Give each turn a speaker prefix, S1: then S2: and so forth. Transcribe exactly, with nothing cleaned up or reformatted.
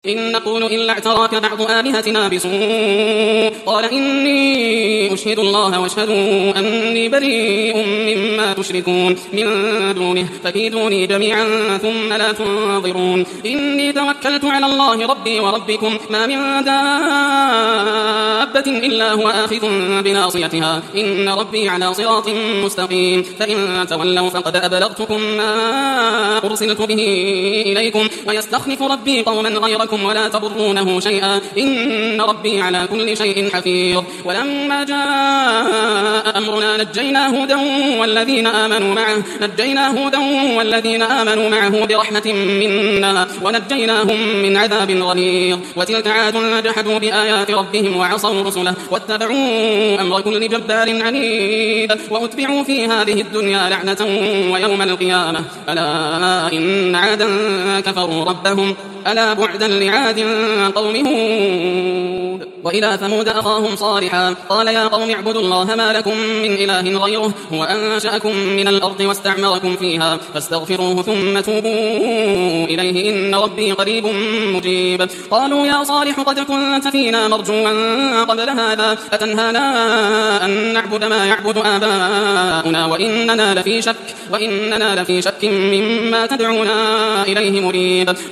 S1: إن نقول إلا اعتراك بعض آلهتنا بسوء قال إني أشهد الله واشهدوا أني بريء مما تشركون من دونه فكيدوني جميعا ثم لا تنظرون إني توكلت على الله ربي وربكم ما من دابة إلا هو آخذ بناصيتها إن ربي على صراط مستقيم فإن تولوا فقد أبلغتكم ما أرسلت به إليكم ويستخلف ربي قوما غيركم ولا تضرونه شيئا إن ربي على كل شيء حفيظ ولما جاء أمرنا نجينا هودا والذين آمنوا معه نجينا هودا والذين آمنوا معه برحمة منا ونجيناهم من عذاب غليظ وتلك عاد جحدوا بآيات ربهم وعصوا رسله واتبعوا أمر كل جبار عنيد وأتبعوا في هذه الدنيا لعنة ويوم القيامة ألا إن عادا كفروا ربهم ألا بعدا لعاد قوم هود وإلى ثمود أخاهم صالحا قال يا قوم اعبدوا الله ما لكم من إله غيره هو أنشأكم من الأرض واستعمركم فيها فاستغفروه ثم توبوا إليه إن ربي قريب مجيب قالوا يا صالح قد كنت فينا مرجوا قبل هذا أتنهانا أن نعبد ما يعبد آباؤنا وإننا لفي شك وإننا لفي شك مما تدعونا إليه مريب